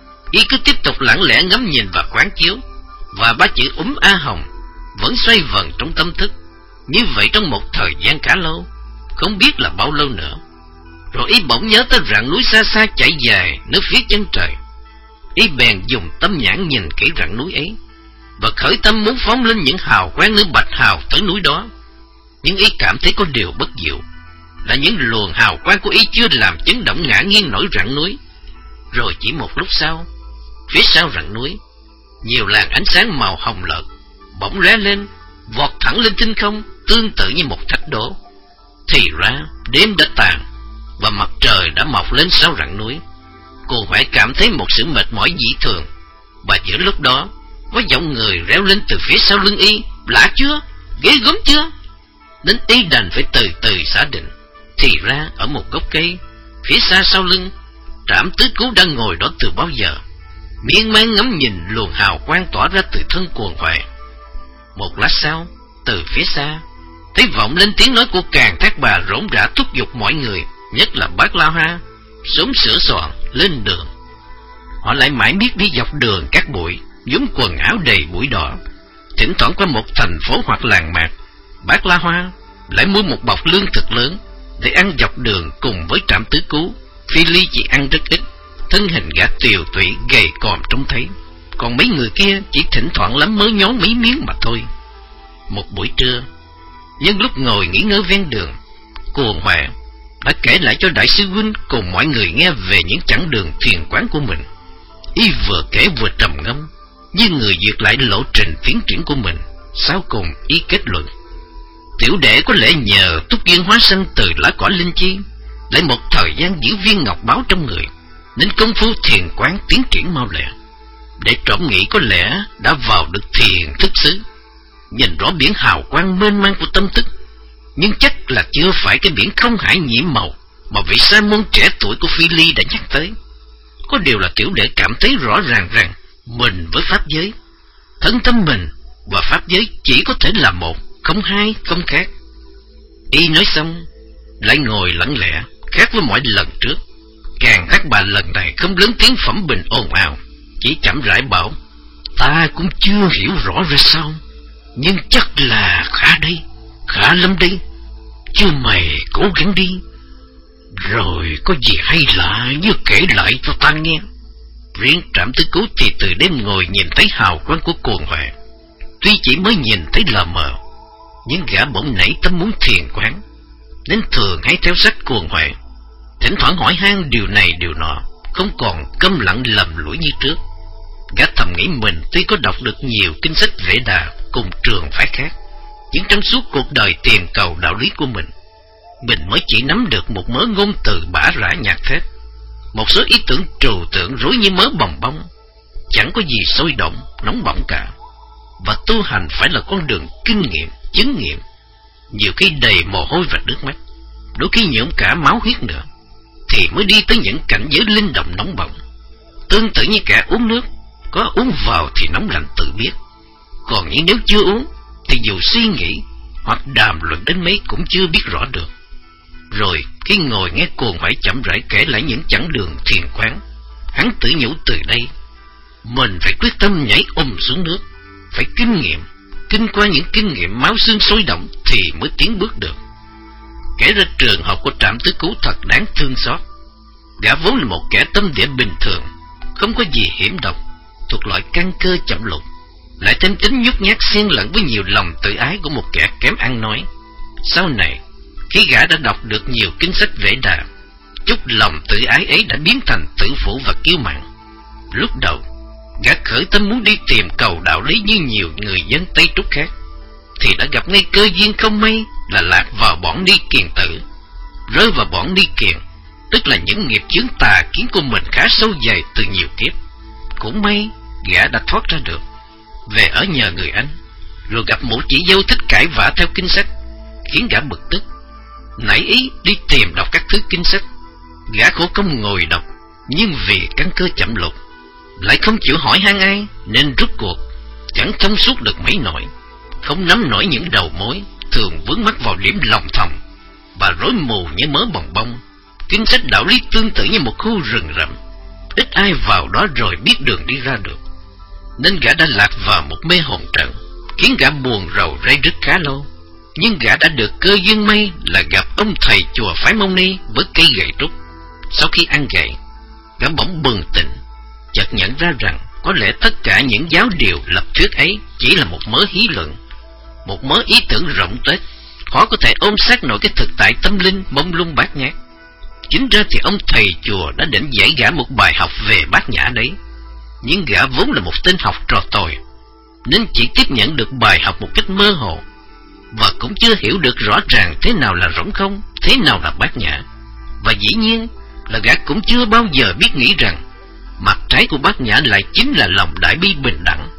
Y cứ tiếp tục lặng lẽ ngắm nhìn và quán chiếu, và ba chữ úm a hồng vẫn xoay vần trong tâm thức, như vậy trong một thời gian khá lâu, không biết là bao lâu nữa. Rồi y bỗng nhớ tới rặng núi xa xa chạy dài nơi phía chân trời. Y bèn dùng tâm nhãn nhìn kỹ rặng núi ấy, và khởi tâm muốn phóng lên những hào quang nơi bạch hào tới núi đó. Nhưng y cảm thấy có điều bất diệu, là những luồng hào quang của y chưa làm chấn động ngã nghiêng nổi rặng núi. Rồi chỉ một lúc sau, phía sau rặng núi, nhiều làn ánh sáng màu hồng lợt bỗng lóe lên, vọt thẳng lên thinh không, tương tự như một thạch đổ. Thì ra đêm đã tàn và mặt trời đã mọc lên sau rặng núi. Cô Huệ cảm thấy một sự mệt mỏi dị thường, và giữa lúc đó có giọng người réo lên từ phía sau lưng y: "Lạ chưa? Ghê gớm chưa?" Đến y đành phải từ từ xả định. Thì ra ở một gốc cây phía xa sau lưng, Trảm Tứ Cứu đang ngồi đó từ bao giờ, miên man ngắm nhìn luồng hào quang tỏa ra từ thân Cuồng Huệ. Một lát sau, từ phía xa thấy vọng lên tiếng nói của Càn Thác Bà rỗng rã thúc giục mọi người, nhất là Bác La Hoa, sớm sửa soạn lên đường. Họ lại mãi miết đi dọc đường cát bụi, nhúm quần áo đầy bụi đỏ. Thỉnh thoảng qua một thành phố hoặc làng mạc, Bác La Hoa lại mua một bọc lương thực lớn để ăn dọc đường cùng với Trảm Tứ Cứu. Phi Ly chỉ ăn rất ít, thân hình gã tiều tụy gầy còm trông thấy, còn mấy người kia chỉ thỉnh thoảng lắm mới nhón mấy miếng mà thôi. Một buổi trưa, nhân lúc ngồi nghỉ ngơi ven đường, Cuồng Huệ đã kể lại cho đại sư huynh cùng mọi người nghe về những chặng đường thiền quán của mình. Y vừa kể vừa trầm ngâm, như người duyệt lại lộ trình tiến triển của mình. Sau cùng y kết luận: tiểu đệ có lẽ nhờ túc duyên hóa sanh từ lá cỏ linh chi, lại một thời gian giữ viên ngọc báo trong người, nên công phu thiền quán tiến triển mau lẹ. Để trộm nghĩ có lẽ đã vào được thiền thức xứ, nhìn rõ biển hào quang mênh mang của tâm thức, nhưng chắc là chưa phải cái biển không hải nhiễm màu mà vị sa môn trẻ tuổi của Phi Ly đã nhắc tới. Có điều là tiểu đệ cảm thấy rõ ràng rằng mình với pháp giới, thân tâm mình và pháp giới chỉ có thể là một, không hai, không khác. Y nói xong lại ngồi lặng lẽ, khác với mọi lần trước. Càn Thác Bà lần này không lớn tiếng phẩm bình ồn ào, chỉ chậm rãi bảo: ta cũng chưa hiểu rõ ra sao, nhưng chắc là khá đây, khá lắm đây. Chứ mày cố gắng đi, rồi có gì hay lạ như kể lại cho ta nghe. Riêng Trảm Tứ Cứu thì từ đêm ngồi nhìn thấy hào quang của Cuồng Huệ, tuy chỉ mới nhìn thấy lờ mờ, nhưng gã bỗng nảy tâm muốn thiền quán, nên thường hay theo sách Cuồng Huệ, thỉnh thoảng hỏi han điều này điều nọ, không còn câm lặng lầm lũi như trước. Gã thầm nghĩ mình tuy có đọc được nhiều kinh sách Vệ Đà cùng trường phái khác, nhưng trong suốt cuộc đời tìm cầu đạo lý của mình, mình mới chỉ nắm được một mớ ngôn từ bả rã nhạt thết, một số ý tưởng trừu tượng rối như mớ bòng bong, chẳng có gì sôi động nóng bỏng cả. Và tu hành phải là con đường kinh nghiệm, chứng nghiệm, nhiều khi đầy mồ hôi và nước mắt, đôi khi nhuộm cả máu huyết nữa, thì mới đi tới những cảnh giới linh động nóng bỏng. Tương tự như kẻ uống nước, có uống vào thì nóng lạnh tự biết, còn như nếu chưa uống thì dù suy nghĩ hoặc đàm luận đến mấy cũng chưa biết rõ được. Rồi khi ngồi nghe cuồng phải chậm rãi kể lại những chặng đường thiền quán, hắn tự nhủ từ đây mình phải quyết tâm nhảy ùm xuống nước, phải kinh nghiệm, kinh qua những kinh nghiệm máu xương sôi động thì mới tiến bước được. Kể ra trường hợp của Trạm Tứ Cứu thật đáng thương xót. Gã vốn là một kẻ tâm địa bình thường, không có gì hiểm độc, thuộc loại căn cơ chậm lục, lại thêm tính nhút nhát xen lẫn với nhiều lòng tự ái của một kẻ kém ăn nói. Sau này, khi gã đã đọc được nhiều kinh sách Vệ Đà, chút lòng tự ái ấy đã biến thành tự phụ và kiêu mạn. Lúc đầu, gã khởi tâm muốn đi tìm cầu đạo lý như nhiều người dân Tây Trúc khác, thì đã gặp ngay cơ duyên không may là lạc vào bọn ni kiền tử. Rơi vào bọn ni kiền, tức là những nghiệp chướng tà kiến của mình khá sâu dày từ nhiều kiếp. Cũng may gã đã thoát ra được, về ở nhờ người anh, rồi gặp một chị dâu thích cãi vã theo kinh sách, khiến gã bực tức, nảy ý đi tìm đọc các thứ kinh sách. Gã khổ công ngồi đọc, nhưng vì căn cơ chậm lục, lại không chịu hỏi han ai, nên rút cuộc chẳng thông suốt được mấy nỗi, không nắm nổi những đầu mối, thường vướng mắc vào điểm lòng thòng và rối mù như mớ bòng bong. Kinh sách đạo lý tương tự như một khu rừng rậm, ít ai vào đó rồi biết đường đi ra được, nên gã đã lạc vào một mê hồn trận, khiến gã buồn rầu ray rứt khá lâu. Nhưng gã đã được cơ duyên may là gặp ông thầy chùa Phái Mông Ni với cây gậy trúc. Sau khi ăn gậy, gã bỗng bừng tỉnh, chợt nhận ra rằng có lẽ tất cả những giáo điều lập thuyết ấy chỉ là một mớ hí luận, một mớ ý tưởng rộng tết, khó có thể ôm sát nổi cái thực tại tâm linh mông lung bát nhát. Chính ra thì ông thầy chùa đã định dạy gã một bài học về bát nhã đấy, nhưng gã vốn là một tên học trò tồi, nên chỉ tiếp nhận được bài học một cách mơ hồ, và cũng chưa hiểu được rõ ràng thế nào là rỗng không, thế nào là bát nhã. Và dĩ nhiên là gã cũng chưa bao giờ biết nghĩ rằng mặt trái của bát nhã lại chính là lòng đại bi bình đẳng.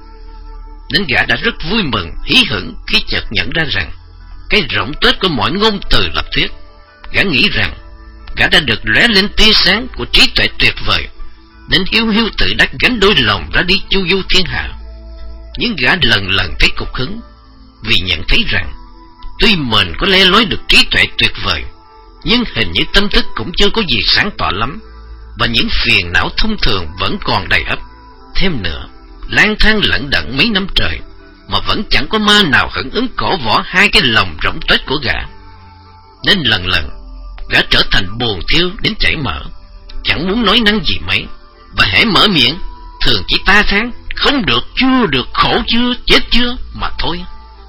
Nên gã đã rất vui mừng, hí hửng khi chợt nhận ra rằng cái rỗng tết của mọi ngôn từ lập thuyết. Gã nghĩ rằng gã đã được lóe lên tia sáng của trí tuệ tuyệt vời, nên hiu hiu tự đắc gánh đôi lòng ra đi chu du thiên hạ. Nhưng gã lần lần thấy cục hứng, vì nhận thấy rằng tuy mình có le lói được trí tuệ tuyệt vời, nhưng hình như tâm thức cũng chưa có gì sáng tỏ lắm, và những phiền não thông thường vẫn còn đầy ắp. Thêm nữa, lang thang lận đận mấy năm trời mà vẫn chẳng có ma nào hưởng ứng cổ võ hai cái lòng rỗng tết của gã, nên lần lần gã trở thành buồn thiêu đến chảy mỡ, chẳng muốn nói năng gì mấy, và hễ mở miệng thường chỉ ta thán không được, chưa được, khổ chưa, chết chưa mà thôi.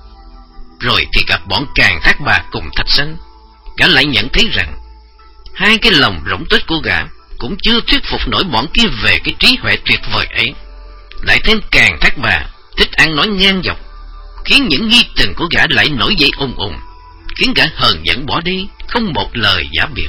Rồi thì gặp bọn Càn Thác Bà cùng Thạch Sanh, gã lại nhận thấy rằng hai cái lòng rỗng tết của gã cũng chưa thuyết phục nổi bọn kia về cái trí huệ tuyệt vời ấy. Lại thêm Càn Thác Bà thích ăn nói ngang dọc, khiến những nghi tình của gã lại nổi dậy ùng ùng, khiến gã hờn giận bỏ đi, không một lời giả biệt.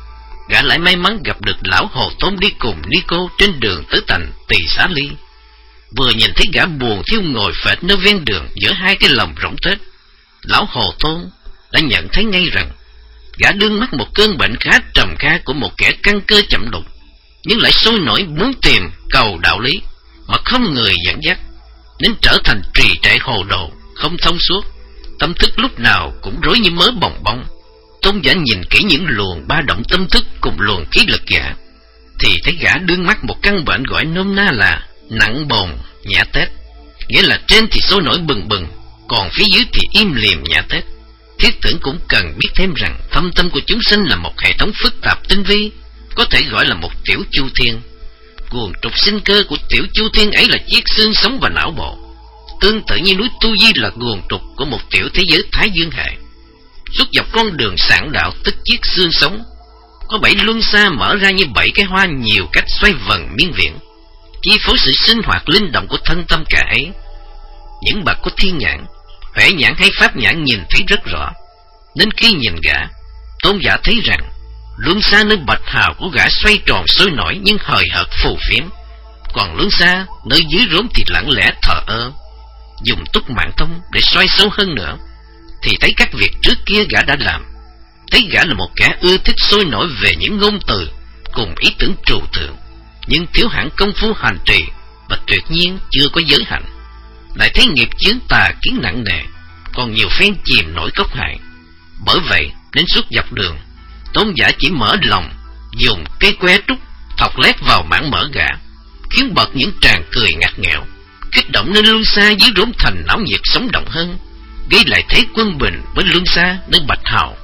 Gã lại may mắn gặp được lão Hồ Tôn đi cùng Nico trên đường tới thành Tỳ Xá Ly. Vừa nhìn thấy gã buồn thiêu ngồi phệt nơi ven đường giữa hai cái lòng rỗng tết, lão Hồ Tôn đã nhận thấy ngay rằng gã đương mắc một cơn bệnh khá trầm kha của một kẻ căn cơ chậm lục, nhưng lại sôi nổi muốn tìm cầu đạo lý mà không người dẫn dắt, nên trở thành trì trệ hồ đồ, không thông suốt, tâm thức lúc nào cũng rối như mớ bòng bong. Tôn giả nhìn kỹ những luồng ba động tâm thức cùng luồng khí lực gã, thì thấy gã đương mắc một căn bệnh gọi nôm na là nặng bồn nhã tết, nghĩa là trên thì sôi nổi bừng bừng, còn phía dưới thì im lìm nhã tết. Thiết tưởng cũng cần biết thêm rằng thâm tâm của chúng sinh là một hệ thống phức tạp tinh vi, có thể gọi là một tiểu chu thiên. Nguồn trục sinh cơ của tiểu chu thiên ấy là chiếc xương sống và não bộ, tương tự như núi Tu Di là nguồn trục của một tiểu thế giới Thái Dương hệ. Suốt dọc con đường sảng đạo tức chiếc xương sống, có bảy luân xa mở ra như bảy cái hoa nhiều cách xoay vần miên viễn, chi phối sự sinh hoạt linh động của thân tâm cả ấy. Những bậc có thiên nhãn, huệ nhãn hay pháp nhãn nhìn thấy rất rõ, nên khi nhìn gã, Tôn giả thấy rằng luân xa nơi bạch hào của gã xoay tròn sôi nổi nhưng hời hợt phù phiếm, còn luân xa nơi dưới rốn thì lặng lẽ thờ ơ. Dùng túc mạng thông để xoay sâu hơn nữa, thì thấy các việc trước kia gã đã làm, thấy gã là một kẻ ưa thích sôi nổi về những ngôn từ cùng ý tưởng trừu tượng, nhưng thiếu hẳn công phu hành trì và tuyệt nhiên chưa có giới hạnh. Lại thấy nghiệp chướng tà kiến nặng nề, còn nhiều phen chìm nổi cốc hại. Bởi vậy đến suốt dọc đường, Tôn giả chỉ mở lòng, dùng cây que trúc thọc lét vào mảng mỡ gã, khiến bật những tràng cười ngặt nghẽo, kích động nên Lương Xa dưới rốn thành náo nhiệt sống động hơn, gây lại thế quân bình với Lương Xa nơi Bạch Hào.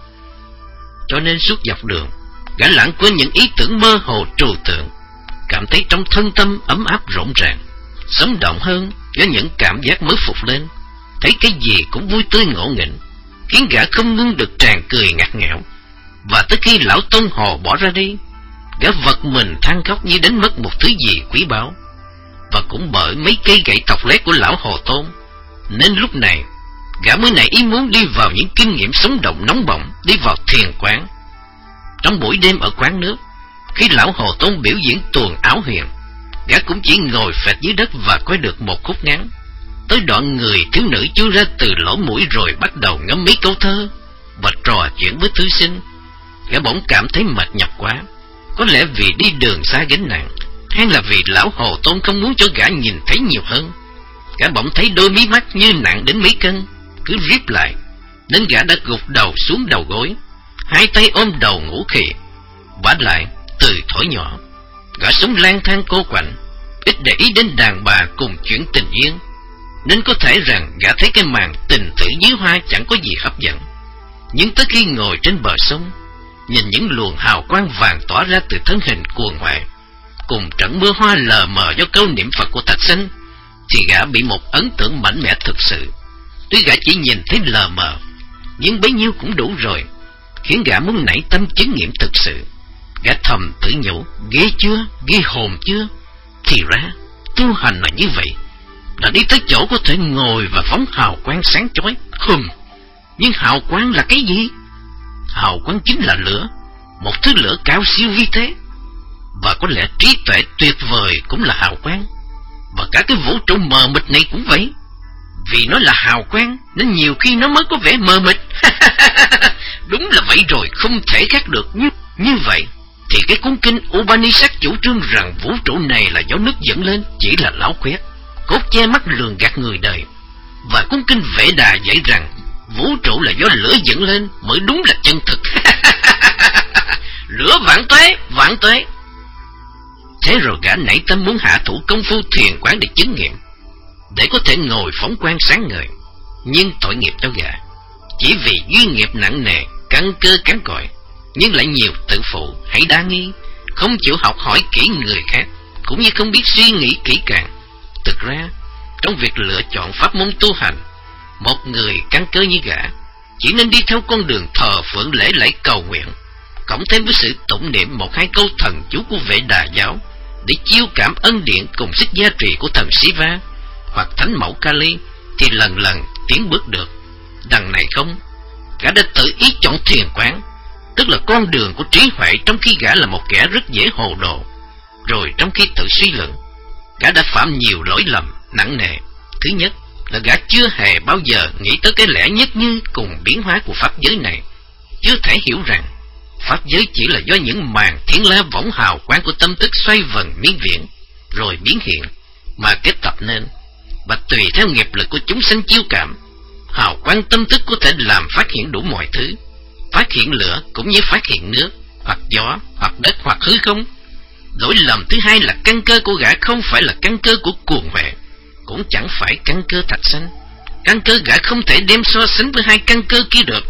Cho nên suốt dọc đường, gã lãng quên những ý tưởng mơ hồ trừu tượng, cảm thấy trong thân tâm ấm áp rộn ràng, sống động hơn với những cảm giác mới phục lên, thấy cái gì cũng vui tươi ngộ nghĩnh, khiến gã không ngưng được tràn cười ngặt nghẽo. Và tới khi lão Tôn Hồ bỏ ra đi, gã vật mình than khóc như đánh mất một thứ gì quý báu. Và cũng bởi mấy cây gậy thọc lét của lão Hồ Tôn, nên lúc này gã mới nảy ý muốn đi vào những kinh nghiệm sống động nóng bỏng, đi vào thiền quán. Trong buổi đêm ở quán nước, khi lão Hồ Tôn biểu diễn tuồng áo huyền, gã cũng chỉ ngồi phệt dưới đất và coi được một khúc ngắn. Tới đoạn người thiếu nữ chui ra từ lỗ mũi rồi bắt đầu ngâm mấy câu thơ và trò chuyện với thư sinh. Gã bỗng cảm thấy mệt nhọc quá, có lẽ vì đi đường xa gánh nặng, hay là vì lão Hồ Tôn không muốn cho gã nhìn thấy nhiều hơn. Gã bỗng thấy đôi mí mắt như nặng đến mấy cân, cứ ríp lại, nên gã đã gục đầu xuống đầu gối, hai tay ôm đầu ngủ khì. Vả lại từ thuở nhỏ, gã sống lang thang cô quạnh, ít để ý đến đàn bà cùng chuyện tình duyên, nên có thể rằng gã thấy cái màn tình tử dưới hoa chẳng có gì hấp dẫn. Nhưng tới khi ngồi trên bờ sông, nhìn những luồng hào quang vàng tỏa ra từ thân hình cuồng hoại, cùng trận mưa hoa lờ mờ do câu niệm Phật của Thạch Sanh, thì gã bị một ấn tượng mạnh mẽ thực sự. Tuy gã chỉ nhìn thấy lờ mờ, nhưng bấy nhiêu cũng đủ rồi, khiến gã muốn nảy tâm chứng nghiệm thực sự. Gã thầm tự nhủ, ghê chưa, ghê hồn chưa. Thì ra tu hành là như vậy, là đi tới chỗ có thể ngồi và phóng hào quang sáng chói. Hừm, nhưng hào quang là cái gì? Hào quang chính là lửa, một thứ lửa cao siêu vi thế. Và có lẽ trí tuệ tuyệt vời cũng là hào quang, và cả cái vũ trụ mờ mịt này cũng vậy. Vì nó là hào quang nên nhiều khi nó mới có vẻ mờ mịt. Đúng là vậy rồi, không thể khác được. Như, như vậy thì cái cuốn kinh Upanishad chủ trương rằng vũ trụ này là do nước dẫn lên chỉ là láo khoét, cốt che mắt lường gạt người đời. Và cuốn kinh Vệ Đà dạy rằng vũ trụ là do lửa dẫn lên mới đúng là chân thực. Lửa vạn tuế, vạn tuế. Thế rồi gã nảy tâm muốn hạ thủ công phu thiền quán để chứng nghiệm, để có thể ngồi phóng quang sáng ngời. Nhưng tội nghiệp cho gã, chỉ vì duyên nghiệp nặng nề, căn cơ cán cội, nhưng lại nhiều tự phụ hay đa nghi, không chịu học hỏi kỹ người khác, cũng như không biết suy nghĩ kỹ càng. Thực ra trong việc lựa chọn pháp môn tu hành, một người căn cơ như gã chỉ nên đi theo con đường thờ phượng lễ lễ cầu nguyện, cộng thêm với sự tụng niệm một hai câu thần chú của Vệ Đà giáo để chiêu cảm ân điển cùng sức gia trì của thần Shiva hoặc thánh mẫu Kali, thì lần lần tiến bước được. Đằng này không, gã đã tự ý chọn thiền quán, tức là con đường của trí huệ, trong khi gã là một kẻ rất dễ hồ đồ. Rồi trong khi tự suy luận, gã đã phạm nhiều lỗi lầm nặng nề. Thứ nhất là gã chưa hề bao giờ nghĩ tới cái lẽ nhất như cùng biến hóa của pháp giới này, chưa thể hiểu rằng pháp giới chỉ là do những màn thiên la võng hào quang của tâm thức xoay vần miên viễn rồi biến hiện mà kết tập nên, và tùy theo nghiệp lực của chúng sanh chiêu cảm, hào quang tâm thức có thể làm phát hiện đủ mọi thứ, phát hiện lửa cũng như phát hiện nước, hoặc gió, hoặc đất, hoặc hư không. Lỗi lầm thứ hai là căn cơ của gã không phải là căn cơ của cuồng huệ, cũng chẳng phải căn cơ Thạch Sanh. Căn cơ gã không thể đem so sánh với hai căn cơ kia được,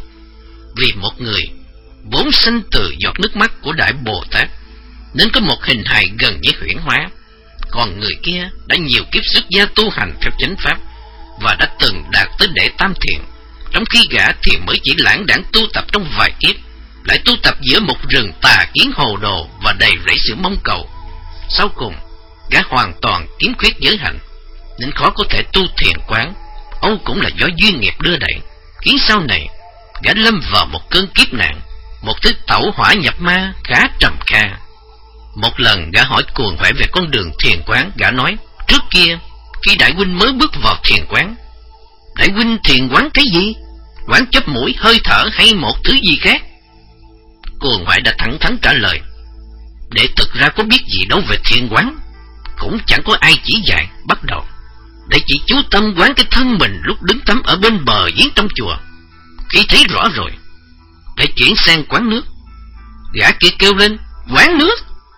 vì một người vốn sanh từ giọt nước mắt của Đại Bồ Tát nên có một hình hài gần như huyễn hóa, còn người kia đã nhiều kiếp xuất gia tu hành theo chánh pháp và đã từng đạt tới đệ tam thiền, trong khi gã thì mới chỉ lãng đãng tu tập trong vài kiếp, lại tu tập giữa một rừng tà kiến hồ đồ và đầy rẫy sự mong cầu. Sau cùng gã hoàn toàn kiếm khuyết giới hạnh, nên khó có thể tu thiền quán. Âu cũng là do duyên nghiệp đưa đẩy, khiến sau này gã lâm vào một cơn kiếp nạn, một thứ tẩu hỏa nhập ma khá trầm kha. Một lần gã hỏi cuồng huệ về con đường thiền quán, gã nói: trước kia khi đại huynh mới bước vào thiền quán, đại huynh thiền quán cái gì? Quán chấp mũi, hơi thở hay một thứ gì khác? Cuồng huệ đã thẳng thắn trả lời: đệ thực ra có biết gì đâu về thiền quán, cũng chẳng có ai chỉ dạy. Bắt đầu để chỉ chú tâm quán cái thân mình lúc đứng tắm ở bên bờ giếng trong chùa. Khi thấy rõ rồi, để chuyển sang quán nước. Gã kia kêu lên: quán nước!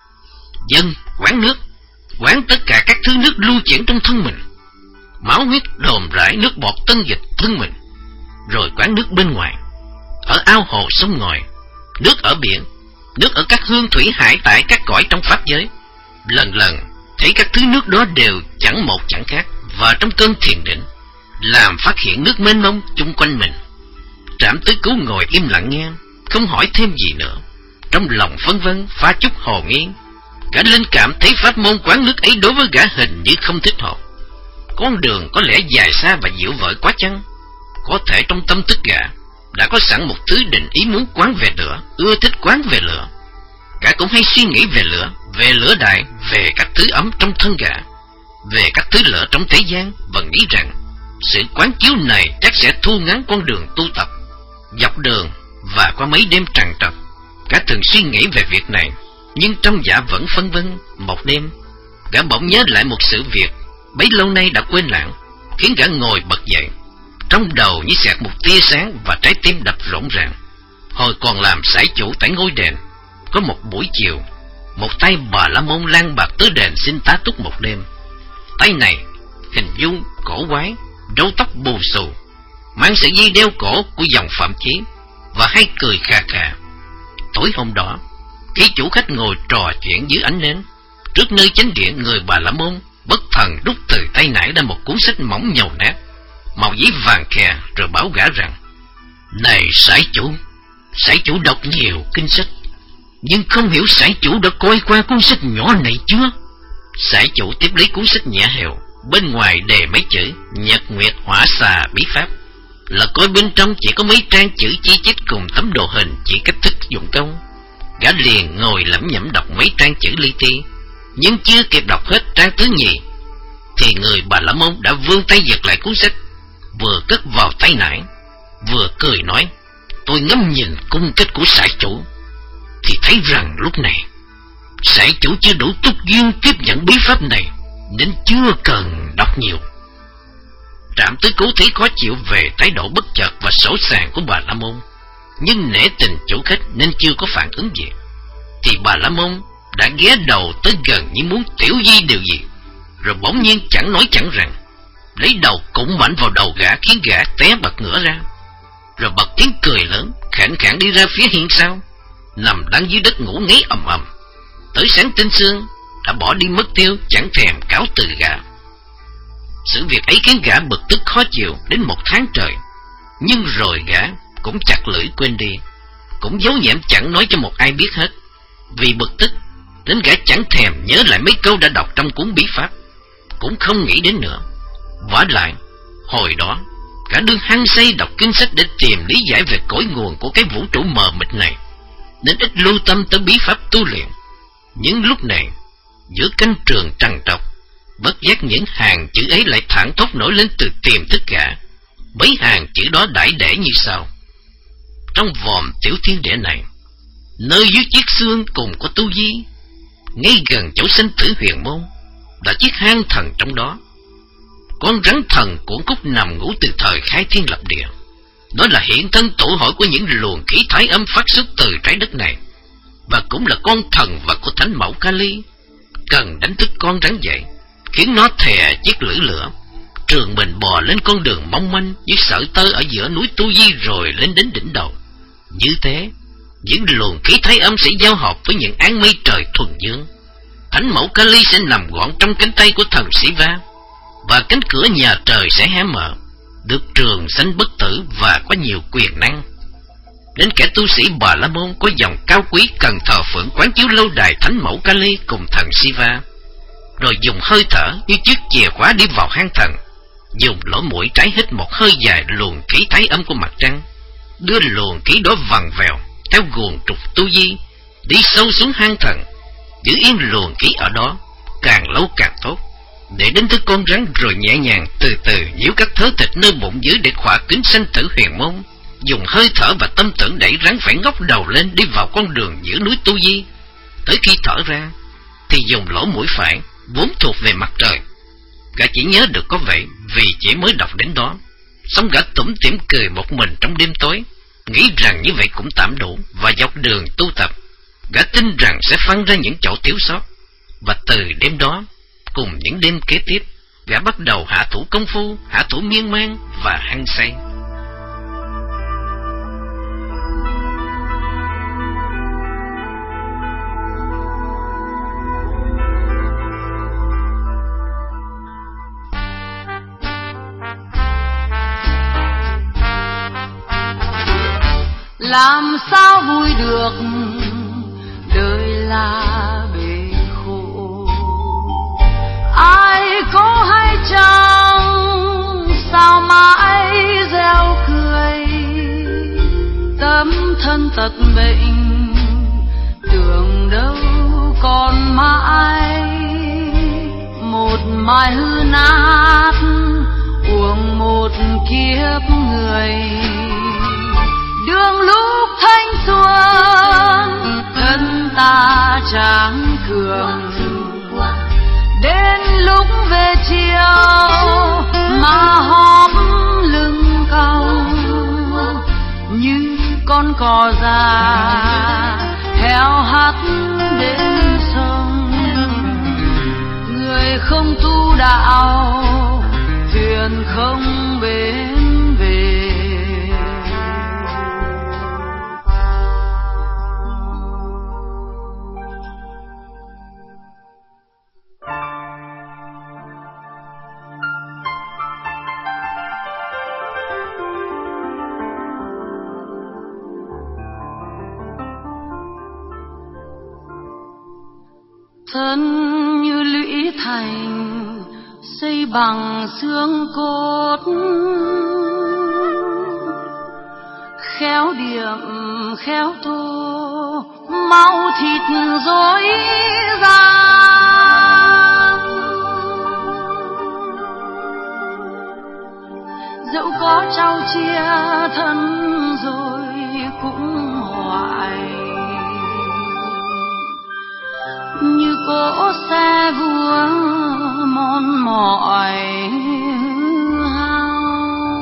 Dân quán nước, quán tất cả các thứ nước lưu chuyển trong thân mình, máu huyết, đồm rải, nước bọt, tân dịch thân mình. Rồi quán nước bên ngoài, ở ao hồ sông ngòi, nước ở biển, nước ở các hương thủy hải tại các cõi trong pháp giới. Lần lần thấy các thứ nước đó đều chẳng một chẳng khác, và trong cơn thiền định làm phát hiện nước mênh mông chung quanh mình. Trảm Tứ Cứu ngồi im lặng nghe, không hỏi thêm gì nữa. Trong lòng phân vân pha chút hồ nghi, gã linh cảm thấy pháp môn quán nước ấy đối với gã hình như không thích hợp. Con đường có lẽ dài xa và dịu vợi quá chăng? Có thể trong tâm thức gã đã có sẵn một thứ định ý muốn quán về lửa, ưa thích quán về lửa. Gã cũng hay suy nghĩ về lửa, về lửa đại, về các thứ ấm trong thân gã, về các thứ lửa trong thế gian, và nghĩ rằng sự quán chiếu này chắc sẽ thu ngắn con đường tu tập. Dọc đường và qua mấy đêm trằn trọc, gã thường suy nghĩ về việc này, nhưng trong gã vẫn phân vân. Một đêm, gã bỗng nhớ lại một sự việc bấy lâu nay đã quên lãng, khiến gã ngồi bật dậy. Trong đầu như xẹt một tia sáng và trái tim đập rộn ràng. Hồi còn làm sải chủ tại ngôi đền, có một buổi chiều, một tay Bà La Môn lang bạc tới đền xin tá túc một đêm. Tay này hình dung cổ quái, râu tóc bù xù, mang sợi dây đeo cổ của dòng Phạm Chí, và hay cười khà khà. Tối hôm đó, khi chủ khách ngồi trò chuyện dưới ánh nến, trước nơi chánh điện, người Bà La Môn bất thần rút từ tay nải ra một cuốn sách mỏng nhầu nát, màu giấy vàng khè, rồi bảo gã rằng: này sải chủ, sải chủ đọc nhiều kinh sách, nhưng không hiểu sải chủ đã coi qua cuốn sách nhỏ này chưa? Sải chủ tiếp lấy cuốn sách nhẹ hều, bên ngoài đề mấy chữ Nhật Nguyệt Hỏa Xà Bí Pháp, là coi bên trong chỉ có mấy trang chữ chi chít cùng tấm đồ hình chỉ cách thức dụng công. Gã liền ngồi lẩm nhẩm đọc mấy trang chữ li ti, nhưng chưa kịp đọc hết trang thứ nhì thì người Bà La Môn đã vươn tay giật lại cuốn sách, vừa cất vào tay nải, vừa cười nói: tôi ngắm nhìn cung cách của sải chủ thì thấy rằng lúc này sải chủ chưa đủ túc duyên tiếp nhận bí pháp này, nên chưa cần đọc nhiều. Trảm Tứ Cứu thấy khó chịu về thái độ bất chợt và sỗ sàng của Bà La Môn, nhưng nể tình chủ khách nên chưa có phản ứng gì. Thì Bà La Môn đã ghé đầu tới gần như muốn tiểu di điều gì, rồi bỗng nhiên chẳng nói chẳng rằng lấy đầu cụng mạnh vào đầu gã, khiến gã té bật ngửa ra, rồi bật tiếng cười lớn khản khản đi ra phía hiên sau, nằm lăn dưới đất ngủ ngáy ầm ầm. Tới sáng tinh sương đã bỏ đi mất tiêu, chẳng thèm cáo từ gã. Sự việc ấy khiến gã bực tức khó chịu đến một tháng trời, nhưng rồi gã cũng chặt lưỡi quên đi, cũng giấu nhẹm chẳng nói cho một ai biết hết. Vì bực tức đến gã chẳng thèm nhớ lại mấy câu đã đọc trong cuốn bí pháp, cũng không nghĩ đến nữa. Vả lại, hồi đó gã đương hăng say đọc kinh sách để tìm lý giải về cội nguồn của cái vũ trụ mờ mịt này, nên ít lưu tâm tới bí pháp tu luyện. Nhưng lúc này, giữa canh trường trằn trọc, bất giác những hàng chữ ấy lại thẳng thốt nổi lên từ tiềm thức gã. Mấy hàng chữ đó đãi để như sau: trong vòm tiểu thiên địa này, nơi dưới chiếc xương cùng có tu di, ngay gần chỗ sinh tử huyền môn, là chiếc hang thần trong đó. Con rắn thần cuộn cúc nằm ngủ từ thời khai thiên lập địa. Đó là hiện thân tụ hội của những luồng khí thái âm phát xuất từ trái đất này, và cũng là con thần vật của thánh mẫu Kali. Cần đánh thức con rắn dậy, khiến nó thè chiếc lưỡi lửa, trường mình bò lên con đường mong manh như sợi tơ ở giữa núi Tu Di, rồi lên đến đỉnh đầu. Như thế, những luồng khí thái âm sẽ giao hợp với những áng mây trời thuần dương. Thánh mẫu Kali sẽ nằm gọn trong cánh tay của thần Shiva, và cánh cửa nhà trời sẽ hé mở, được trường sanh bất tử và có nhiều quyền năng. Đến kẻ tu sĩ Bà La Môn có dòng cao quý cần thờ phượng quán chiếu lâu đài thánh mẫu Kali cùng thần Shiva, rồi dùng hơi thở như chiếc chìa khóa đi vào hang thần, dùng lỗ mũi trái hít một hơi dài luồng khí thái âm của mặt trăng, đưa luồng khí đó vằn vèo theo guồng trục tu di đi sâu xuống hang thần, giữ yên luồng khí ở đó càng lâu càng tốt, để đến thứ con rắn, rồi nhẹ nhàng từ từ nhiễu các thớ thịt nơi bụng dưới để khỏa kính sanh tử huyền môn, dùng hơi thở và tâm tưởng đẩy rắn phải ngóc đầu lên đi vào con đường giữa núi Tu Di. Tới khi thở ra thì dùng lỗ mũi phải vốn thuộc về mặt trời, Gã chỉ nhớ được có vậy vì chỉ mới đọc đến đó. Xong gã tủm tỉm cười một mình trong đêm tối, nghĩ rằng như vậy cũng tạm đủ, và dọc đường tu tập, gã tin rằng sẽ phăng ra những chỗ thiếu sót. Và từ đêm đó, cùng những đêm kế tiếp, gã bắt đầu hạ thủ công phu, hạ thủ miên man và hăng say. Làm sao vui được, đời là bể khổ. Ai có hay chăng, sao mãi gieo cười. Tâm thân tật bệnh, tưởng đâu còn mãi. Một mai hư nát, uổng một kiếp người. Đường lúc thanh xuân, thân ta tráng cường. Đến lúc về chiều, mà hóp lưng cong. Như con cò già, heo hắt đến sông. Người không tu đạo, thuyền không bến về. Thân như lũy thành, xây bằng xương cốt. Khéo điểm, khéo tô, máu thịt dối gian. Dẫu có trao chia thân rồi cũng hoài. Như cỗ xe vua mòn mỏi hao.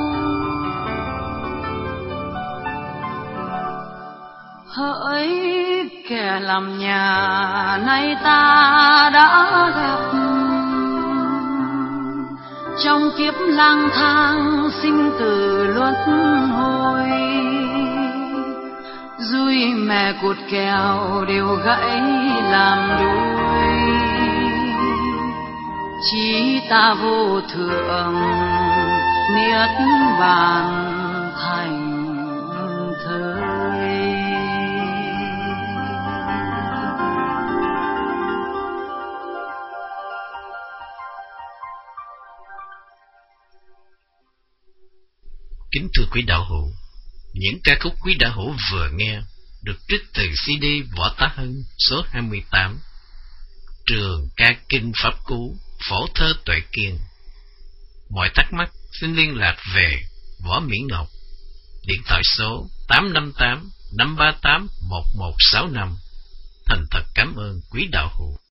Hỡi kẻ làm nhà, nay ta đã gặp. Trong kiếp lang thang sinh tử luân hồi. Dui mẹ cột kèo đều gãy làm đôi. Chí ta vô thượng, niết bàn thành thơi. Kính thưa quý đạo hữu, những ca khúc quý đạo hữu vừa nghe được trích từ xê đê Võ Tá Hân số hai mươi tám, Trường Ca Kinh Pháp Cú, Phổ Thơ Tuệ Kiên. Mọi thắc mắc xin liên lạc về Võ Mỹ Ngọc, điện thoại số tám năm tám năm ba tám một một sáu năm. Thành thật cảm ơn quý đạo hữu.